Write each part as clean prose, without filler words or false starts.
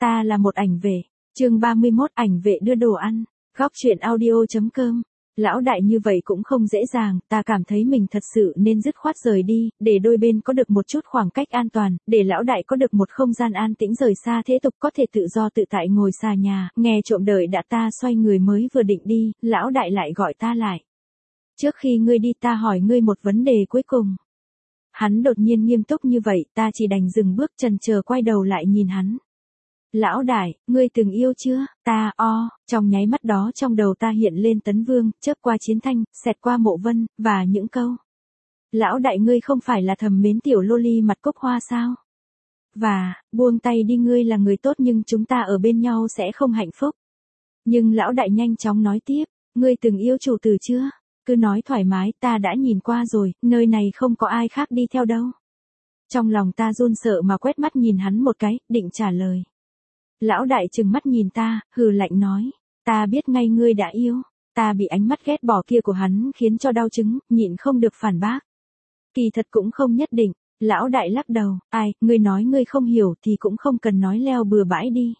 Ta là một ảnh vệ. Chương 31 ảnh vệ đưa đồ ăn. Góc truyện audio.com. Lão đại như vậy cũng không dễ dàng, ta cảm thấy mình thật sự nên dứt khoát rời đi, để đôi bên có được một chút khoảng cách an toàn, để lão đại có được một không gian an tĩnh rời xa thế tục có thể tự do tự tại ngồi xa nhà, nghe trộm đời đã ta xoay người mới vừa định đi, lão đại lại gọi ta lại. Trước khi ngươi đi ta hỏi ngươi một vấn đề cuối cùng. Hắn đột nhiên nghiêm túc như vậy, ta chỉ đành dừng bước chần chờ quay đầu lại nhìn hắn. Lão đại, ngươi từng yêu chưa? Trong nháy mắt đó trong đầu ta hiện lên Tấn Vương, chớp qua Chiến Thanh, xẹt qua Mộ Vân, và những câu. Lão đại ngươi không phải là thầm mến tiểu loli mặt cúc hoa sao? Và, buông tay đi ngươi là người tốt nhưng chúng ta ở bên nhau sẽ không hạnh phúc. Nhưng lão đại nhanh chóng nói tiếp, ngươi từng yêu chủ tử chưa? Cứ nói thoải mái, ta đã nhìn qua rồi, nơi này không có ai khác đi theo đâu. Trong lòng ta run sợ mà quét mắt nhìn hắn một cái, định trả lời. Lão đại trừng mắt nhìn ta, hừ lạnh nói, ta biết ngay ngươi đã yêu, ta bị ánh mắt ghét bỏ kia của hắn khiến cho đau chứng, nhịn không được phản bác. Kỳ thật cũng không nhất định, lão đại lắc đầu, ngươi nói ngươi không hiểu thì cũng không cần nói leo bừa bãi đi.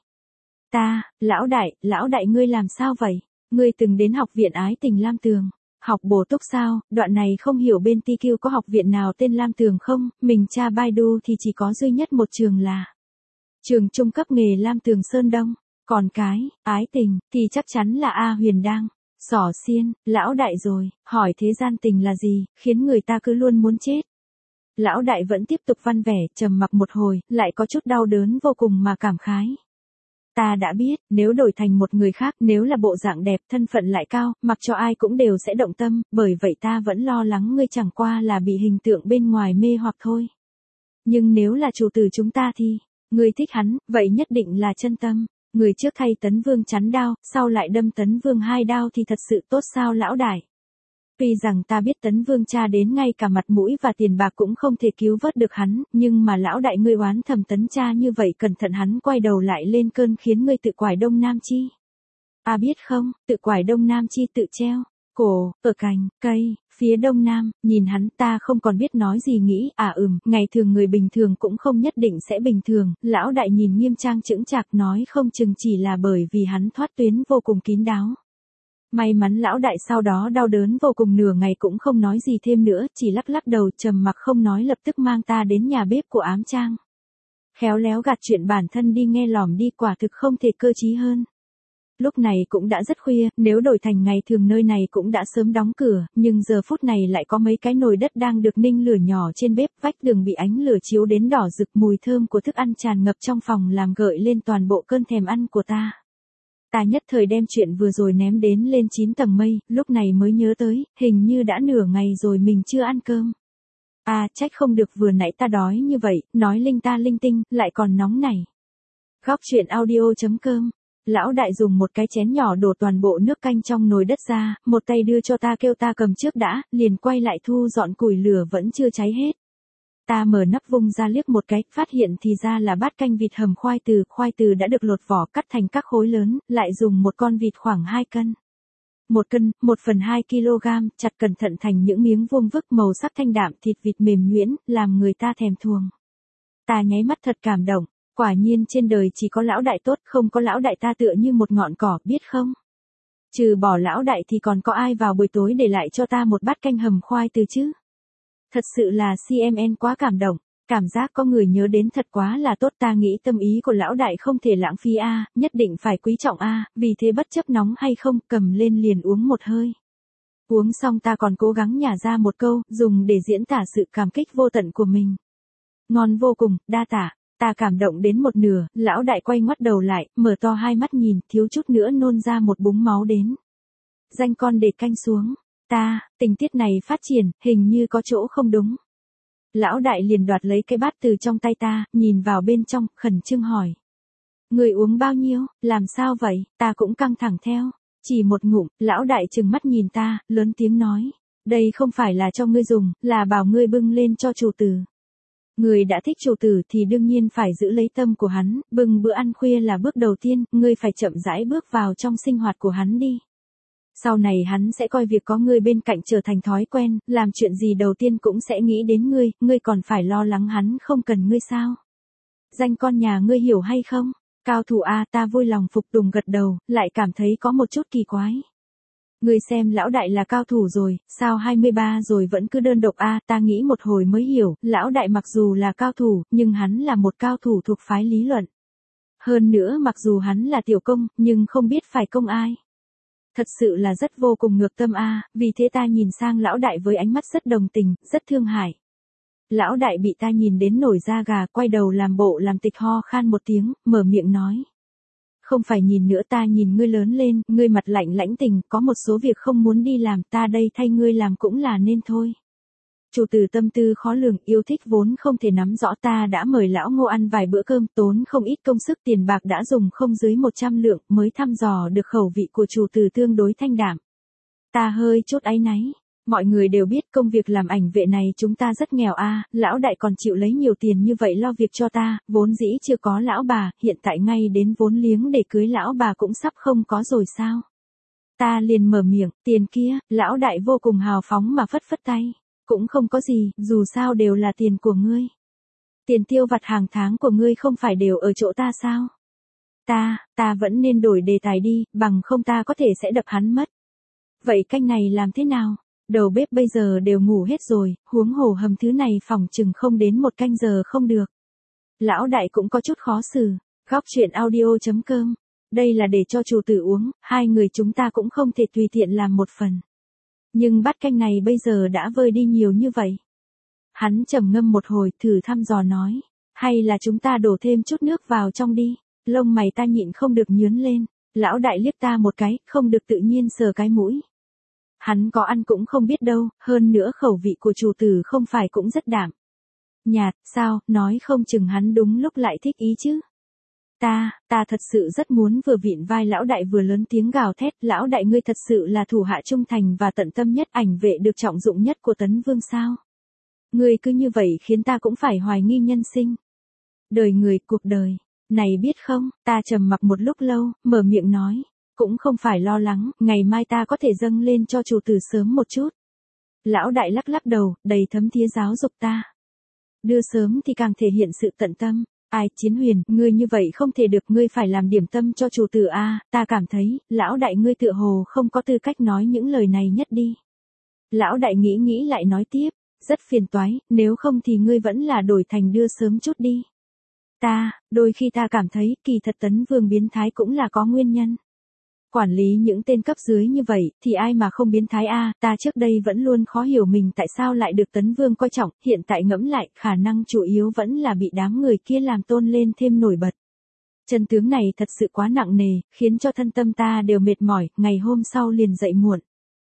Lão đại ngươi làm sao vậy? Ngươi từng đến học viện ái tình Lam Tường, học bổ túc sao? Đoạn này không hiểu bên TQ có học viện nào tên Lam Tường không? Mình tra Baidu thì chỉ có duy nhất một trường là trường trung cấp nghề Lam Tường Sơn Đông, còn cái, ái tình, thì chắc chắn là A Huyền Đang, Xỏ Xiên, lão đại rồi, hỏi thế gian tình là gì, khiến người ta cứ luôn muốn chết. Lão đại vẫn tiếp tục văn vẻ, trầm mặc một hồi, lại có chút đau đớn vô cùng mà cảm khái. Ta đã biết, nếu đổi thành một người khác, nếu là bộ dạng đẹp, thân phận lại cao, mặc cho ai cũng đều sẽ động tâm, bởi vậy ta vẫn lo lắng ngươi chẳng qua là bị hình tượng bên ngoài mê hoặc thôi. Nhưng nếu là chủ tử chúng ta thì, ngươi thích hắn, vậy nhất định là chân tâm. Người trước thay Tấn Vương chắn đao, sau lại đâm Tấn Vương 2 đao thì thật sự tốt sao lão đại? Tuy rằng ta biết Tấn Vương cha đến ngay cả mặt mũi và tiền bạc cũng không thể cứu vớt được hắn, nhưng mà lão đại ngươi oán thầm Tấn cha như vậy cẩn thận hắn quay đầu lại lên cơn khiến ngươi tự quải Đông Nam Chi. Biết không, tự quải Đông Nam Chi tự treo cổ, ở cành, cây, phía đông nam, nhìn hắn ta không còn biết nói gì nghĩ, ngày thường người bình thường cũng không nhất định sẽ bình thường, lão đại nhìn nghiêm trang chững chạc nói không chừng chỉ là bởi vì hắn thoát tuyến vô cùng kín đáo. May mắn lão đại sau đó đau đớn vô cùng nửa ngày cũng không nói gì thêm nữa, chỉ lắc lắc đầu trầm mặc không nói lập tức mang ta đến nhà bếp của Ám Trang. Khéo léo gạt chuyện bản thân đi nghe lỏm đi quả thực không thể cơ trí hơn. Lúc này cũng đã rất khuya, nếu đổi thành ngày thường nơi này cũng đã sớm đóng cửa, nhưng giờ phút này lại có mấy cái nồi đất đang được ninh lửa nhỏ trên bếp, vách tường bị ánh lửa chiếu đến đỏ rực, mùi thơm của thức ăn tràn ngập trong phòng làm gợi lên toàn bộ cơn thèm ăn của ta. Ta nhất thời đem chuyện vừa rồi ném đến lên 9 tầng mây, lúc này mới nhớ tới, hình như đã nửa ngày rồi mình chưa ăn cơm. Trách không được vừa nãy ta đói như vậy, nói linh ta linh tinh, lại còn nóng này. Góc truyện audio.com. Lão đại dùng một cái chén nhỏ đổ toàn bộ nước canh trong nồi đất ra, một tay đưa cho ta kêu ta cầm trước đã, liền quay lại thu dọn củi lửa vẫn chưa cháy hết. Ta mở nắp vung ra liếc một cái, phát hiện thì ra là bát canh vịt hầm khoai từ đã được lột vỏ cắt thành các khối lớn, lại dùng một con vịt khoảng 2 cân. 1 cân, 1/2 kg, chặt cẩn thận thành những miếng vuông vức màu sắc thanh đạm, thịt vịt mềm nhuyễn, làm người ta thèm thuồng. Ta nháy mắt thật cảm động. Quả nhiên trên đời chỉ có lão đại tốt, không có lão đại ta tựa như một ngọn cỏ, biết không? Trừ bỏ lão đại thì còn có ai vào buổi tối để lại cho ta một bát canh hầm khoai từ chứ? Thật sự là CMN quá cảm động, cảm giác có người nhớ đến thật quá là tốt, ta nghĩ tâm ý của lão đại không thể lãng phí nhất định phải quý trọng vì thế bất chấp nóng hay không, cầm lên liền uống một hơi. Uống xong ta còn cố gắng nhả ra một câu, dùng để diễn tả sự cảm kích vô tận của mình. Ngon vô cùng, đa tạ. Ta cảm động đến một nửa, lão đại quay ngoắt đầu lại, mở to hai mắt nhìn, thiếu chút nữa nôn ra một búng máu đến. Danh con để canh xuống. Tình tiết này phát triển, hình như có chỗ không đúng. Lão đại liền đoạt lấy cái bát từ trong tay ta, nhìn vào bên trong, khẩn trương hỏi. Người uống bao nhiêu, làm sao vậy, ta cũng căng thẳng theo. Chỉ một ngụm, lão đại trừng mắt nhìn ta, lớn tiếng nói. Đây không phải là cho ngươi dùng, là bảo ngươi bưng lên cho chủ tử. Người đã thích chủ tử thì đương nhiên phải giữ lấy tâm của hắn, bưng bữa ăn khuya là bước đầu tiên, ngươi phải chậm rãi bước vào trong sinh hoạt của hắn đi. Sau này hắn sẽ coi việc có ngươi bên cạnh trở thành thói quen, làm chuyện gì đầu tiên cũng sẽ nghĩ đến ngươi còn phải lo lắng hắn không cần ngươi sao? Danh con nhà ngươi hiểu hay không? Cao thủ a, ta vui lòng phục tùng gật đầu, lại cảm thấy có một chút kỳ quái. Ngươi xem lão đại là cao thủ rồi, sao 23 rồi vẫn cứ đơn độc a, ta nghĩ một hồi mới hiểu, lão đại mặc dù là cao thủ, nhưng hắn là một cao thủ thuộc phái lý luận. Hơn nữa mặc dù hắn là tiểu công, nhưng không biết phải công ai. Thật sự là rất vô cùng ngược tâm a, vì thế ta nhìn sang lão đại với ánh mắt rất đồng tình, rất thương hại. Lão đại bị ta nhìn đến nổi da gà, quay đầu làm bộ làm tịch ho khan một tiếng, mở miệng nói. Không phải nhìn nữa, ta nhìn ngươi lớn lên, ngươi mặt lạnh lãnh tình, có một số việc không muốn đi làm, ta đây thay ngươi làm cũng là nên thôi. Chủ tử tâm tư khó lường, yêu thích vốn không thể nắm rõ, ta đã mời lão Ngô ăn vài bữa cơm, tốn không ít công sức, tiền bạc đã dùng không dưới 100 lượng, mới thăm dò được khẩu vị của chủ tử tương đối thanh đạm. Ta hơi chút áy náy. Mọi người đều biết công việc làm ảnh vệ này chúng ta rất nghèo a, lão đại còn chịu lấy nhiều tiền như vậy lo việc cho ta, vốn dĩ chưa có lão bà, hiện tại ngay đến vốn liếng để cưới lão bà cũng sắp không có rồi sao. Ta liền mở miệng, tiền kia, lão đại vô cùng hào phóng mà phất phất tay. Cũng không có gì, dù sao đều là tiền của ngươi. Tiền tiêu vặt hàng tháng của ngươi không phải đều ở chỗ ta sao? Ta vẫn nên đổi đề tài đi, bằng không ta có thể sẽ đập hắn mất. Vậy canh này làm thế nào? Đầu bếp bây giờ đều ngủ hết rồi, huống hồ hầm thứ này phòng chừng không đến 1 canh giờ không được. Lão đại cũng có chút khó xử. Góc chuyện audio.com. Đây là để cho chủ tử uống, hai người chúng ta cũng không thể tùy tiện làm một phần. Nhưng bát canh này bây giờ đã vơi đi nhiều như vậy. Hắn trầm ngâm một hồi, thử thăm dò nói. Hay là chúng ta đổ thêm chút nước vào trong đi. Lông mày ta nhịn không được nhướng lên. Lão đại liếc ta một cái, không được tự nhiên sờ cái mũi. Hắn có ăn cũng không biết đâu, hơn nữa khẩu vị của chủ tử không phải cũng rất đạm. Nhạt, sao, nói không chừng hắn đúng lúc lại thích ý chứ. Ta thật sự rất muốn vừa vịn vai lão đại vừa lớn tiếng gào thét, lão đại ngươi thật sự là thủ hạ trung thành và tận tâm nhất, ảnh vệ được trọng dụng nhất của Tấn Vương sao. Ngươi cứ như vậy khiến ta cũng phải hoài nghi nhân sinh. Đời người, cuộc đời, này biết không, ta trầm mặc một lúc lâu, mở miệng nói. Cũng không phải lo lắng, ngày mai ta có thể dâng lên cho chủ tử sớm một chút. Lão đại lắc lắc đầu, đầy thấm thía giáo dục ta. Đưa sớm thì càng thể hiện sự tận tâm. Ai, Chiến Huyền, ngươi như vậy không thể được, ngươi phải làm điểm tâm cho chủ tử a, ta cảm thấy, lão đại ngươi tựa hồ không có tư cách nói những lời này nhất đi. Lão đại nghĩ lại nói tiếp, rất phiền toái, nếu không thì ngươi vẫn là đổi thành đưa sớm chút đi. Đôi khi ta cảm thấy, kỳ thật Tấn Vương biến thái cũng là có nguyên nhân. Quản lý những tên cấp dưới như vậy, thì ai mà không biến thái a, ta trước đây vẫn luôn khó hiểu mình tại sao lại được Tấn Vương coi trọng, hiện tại ngẫm lại, khả năng chủ yếu vẫn là bị đám người kia làm tôn lên thêm nổi bật. Chân tướng này thật sự quá nặng nề, khiến cho thân tâm ta đều mệt mỏi, ngày hôm sau liền dậy muộn.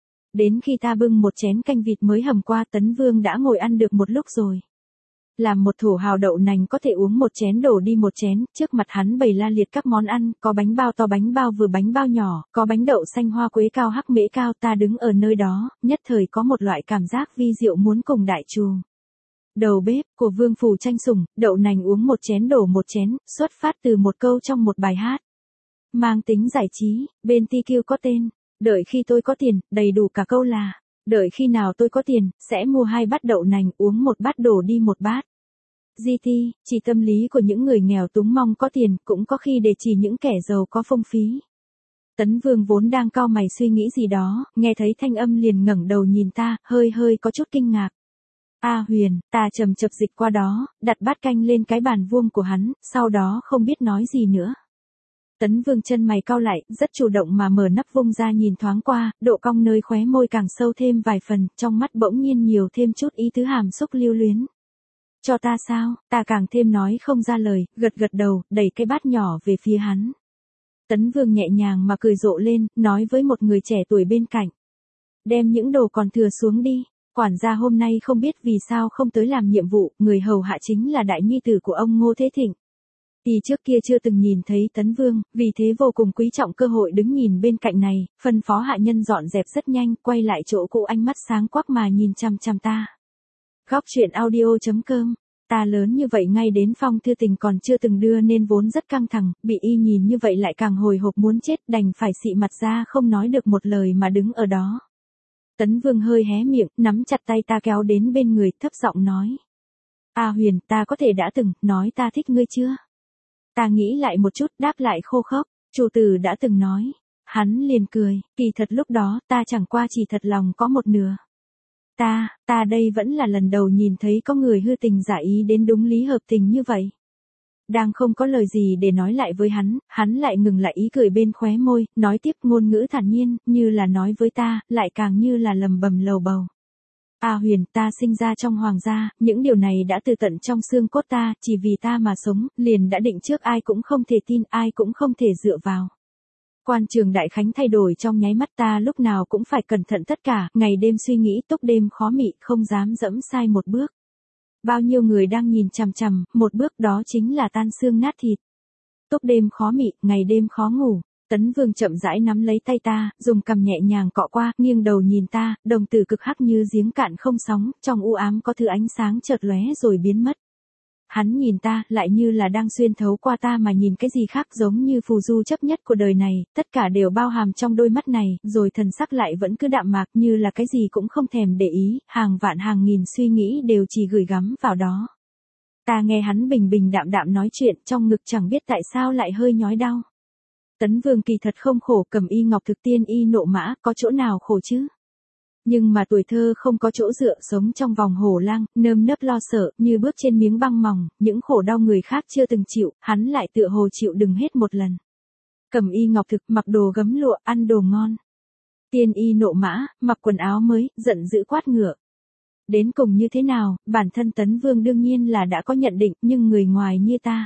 Đến khi ta bưng một chén canh vịt mới hầm qua, Tấn Vương đã ngồi ăn được một lúc rồi. Làm một thổ hào đậu nành có thể uống một chén đổ đi một chén, trước mặt hắn bày la liệt các món ăn, có bánh bao to bánh bao vừa bánh bao nhỏ, có bánh đậu xanh hoa quế cao hắc mễ cao, ta đứng ở nơi đó, nhất thời có một loại cảm giác vi diệu muốn cùng đại trù. Đầu bếp của Vương Phủ Tranh Sủng, đậu nành uống một chén đổ một chén, xuất phát từ một câu trong một bài hát. Mang tính giải trí, bên TQ có tên, đợi khi tôi có tiền, đầy đủ cả câu là, đợi khi nào tôi có tiền, sẽ mua 2 bát đậu nành, uống 1 bát đổ đi 1 bát. GT, chỉ tâm lý của những người nghèo túng mong có tiền, cũng có khi để chỉ những kẻ giàu có phong phí. Tấn Vương vốn đang cau mày suy nghĩ gì đó, nghe thấy thanh âm liền ngẩng đầu nhìn ta, hơi có chút kinh ngạc. A Huyền, ta chậm chập dịch qua đó, đặt bát canh lên cái bàn vuông của hắn, sau đó không biết nói gì nữa. Tấn Vương chân mày cau lại, rất chủ động mà mở nắp vung ra nhìn thoáng qua, độ cong nơi khóe môi càng sâu thêm vài phần, trong mắt bỗng nhiên nhiều thêm chút ý tứ hàm xúc lưu luyến. Cho ta sao, ta càng thêm nói không ra lời, gật đầu, đẩy cái bát nhỏ về phía hắn. Tấn Vương nhẹ nhàng mà cười rộ lên, nói với một người trẻ tuổi bên cạnh. Đem những đồ còn thừa xuống đi, quản gia hôm nay không biết vì sao không tới làm nhiệm vụ, người hầu hạ chính là đại nhi tử của ông Ngô Thế Thịnh. Y trước kia chưa từng nhìn thấy Tấn Vương, vì thế vô cùng quý trọng cơ hội đứng nhìn bên cạnh này, phân phó hạ nhân dọn dẹp rất nhanh, quay lại chỗ cũ ánh mắt sáng quắc mà nhìn chằm chằm ta. Góc chuyện audio.com. Ta lớn như vậy ngay đến phong thư tình còn chưa từng đưa nên vốn rất căng thẳng, bị y nhìn như vậy lại càng hồi hộp muốn chết, đành phải xị mặt ra không nói được một lời mà đứng ở đó. Tấn Vương hơi hé miệng, nắm chặt tay ta kéo đến bên người, thấp giọng nói. A Huyền, ta có thể đã từng nói ta thích ngươi chưa? Ta nghĩ lại một chút, đáp lại khô khốc, Chu Từ đã từng nói. Hắn liền cười, kỳ thật lúc đó ta chẳng qua chỉ thật lòng có một nửa. Ta đây vẫn là lần đầu nhìn thấy có người hư tình giả ý đến đúng lý hợp tình như vậy. Đang không có lời gì để nói lại với hắn lại ngừng lại ý cười bên khóe môi, nói tiếp ngôn ngữ thản nhiên, như là nói với ta, lại càng như là lầm bầm lầu bầu. A Huyền, ta sinh ra trong hoàng gia, những điều này đã từ tận trong xương cốt ta, chỉ vì ta mà sống, liền đã định trước ai cũng không thể tin, ai cũng không thể dựa vào. Quan trường đại khánh thay đổi trong nháy mắt ta lúc nào cũng phải cẩn thận tất cả, ngày đêm suy nghĩ túc đêm khó mị, không dám dẫm sai một bước. Bao nhiêu người đang nhìn chằm chằm, một bước đó chính là tan xương nát thịt. Túc đêm khó mị, ngày đêm khó ngủ. Tấn Vương chậm rãi nắm lấy tay ta, dùng cằm nhẹ nhàng cọ qua, nghiêng đầu nhìn ta, đồng tử cực hắc như giếng cạn không sóng, trong u ám có thứ ánh sáng chợt lóe rồi biến mất. Hắn nhìn ta, lại như là đang xuyên thấu qua ta mà nhìn cái gì khác, giống như phù du chấp nhất của đời này, tất cả đều bao hàm trong đôi mắt này, rồi thần sắc lại vẫn cứ đạm mạc như là cái gì cũng không thèm để ý, hàng vạn hàng nghìn suy nghĩ đều chỉ gửi gắm vào đó. Ta nghe hắn bình bình đạm đạm nói chuyện, trong ngực chẳng biết tại sao lại hơi nhói đau. Tấn Vương kỳ thật không khổ, Cẩm Y Ngọc Thực Tiên Y Nộ Mã, có chỗ nào khổ chứ? Nhưng mà tuổi thơ không có chỗ dựa, sống trong vòng hổ lang, nơm nớp lo sợ, như bước trên miếng băng mỏng, những khổ đau người khác chưa từng chịu, hắn lại tựa hồ chịu đựng hết một lần. Cẩm Y Ngọc Thực, mặc đồ gấm lụa, ăn đồ ngon. Tiên Y Nộ Mã, mặc quần áo mới, giận dữ quát ngựa. Đến cùng như thế nào, bản thân Tấn Vương đương nhiên là đã có nhận định, nhưng người ngoài như ta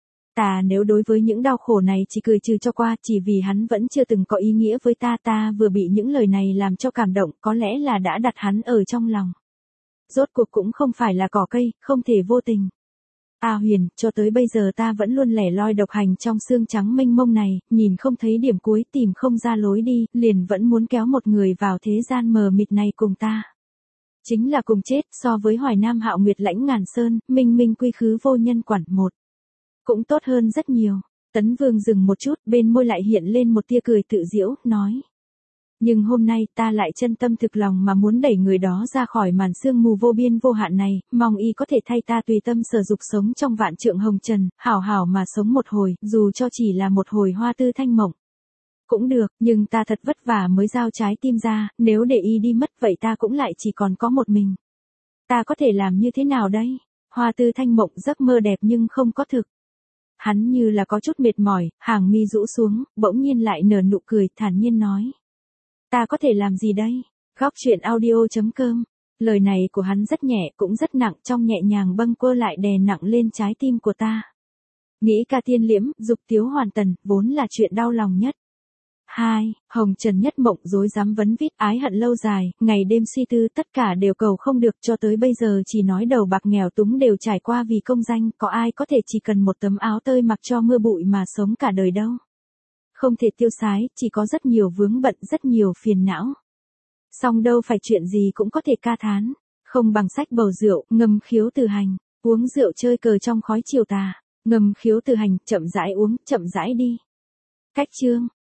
nếu đối với những đau khổ này chỉ cười trừ cho qua, chỉ vì hắn vẫn chưa từng có ý nghĩa với ta vừa bị những lời này làm cho cảm động, có lẽ là đã đặt hắn ở trong lòng. Rốt cuộc cũng không phải là cỏ cây, không thể vô tình. A Huyền, cho tới bây giờ ta vẫn luôn lẻ loi độc hành trong xương trắng mênh mông này, nhìn không thấy điểm cuối, tìm không ra lối đi, liền vẫn muốn kéo một người vào thế gian mờ mịt này cùng ta. Chính là cùng chết, so với Hoài Nam Hạo Nguyệt lãnh ngàn sơn, minh minh quy khứ vô nhân quản một. Cũng tốt hơn rất nhiều. Tấn Vương dừng một chút, bên môi lại hiện lên một tia cười tự giễu, nói. Nhưng hôm nay ta lại chân tâm thực lòng mà muốn đẩy người đó ra khỏi màn sương mù vô biên vô hạn này, mong y có thể thay ta tùy tâm sở dục sống trong vạn trượng hồng trần, hảo hảo mà sống một hồi, dù cho chỉ là một hồi hoa tư thanh mộng. Cũng được, nhưng ta thật vất vả mới giao trái tim ra, nếu để y đi mất vậy ta cũng lại chỉ còn có một mình. Ta có thể làm như thế nào đây? Hoa tư thanh mộng, giấc mơ đẹp nhưng không có thực. Hắn như là có chút mệt mỏi, hàng mi rũ xuống, bỗng nhiên lại nở nụ cười, thản nhiên nói. Ta có thể làm gì đây? Góc truyện audio.com. Lời này của hắn rất nhẹ, cũng rất nặng, trong nhẹ nhàng bâng quơ lại đè nặng lên trái tim của ta. Nghĩ ca tiên liễm, dục tiếu hoàn tần, vốn là chuyện đau lòng nhất. 2. Hồng trần nhất mộng, dối dám vấn vít, ái hận lâu dài, ngày đêm suy tư, tất cả đều cầu không được, cho tới bây giờ chỉ nói đầu bạc nghèo túng đều trải qua vì công danh, có ai có thể chỉ cần một tấm áo tơi mặc cho mưa bụi mà sống cả đời đâu. Không thể tiêu sái, chỉ có rất nhiều vướng bận, rất nhiều phiền não. Song đâu phải chuyện gì cũng có thể ca thán, không bằng sách bầu rượu, ngâm khiếu từ hành, uống rượu chơi cờ trong khói chiều tà, ngâm khiếu từ hành, chậm rãi uống, chậm rãi đi. Cách chương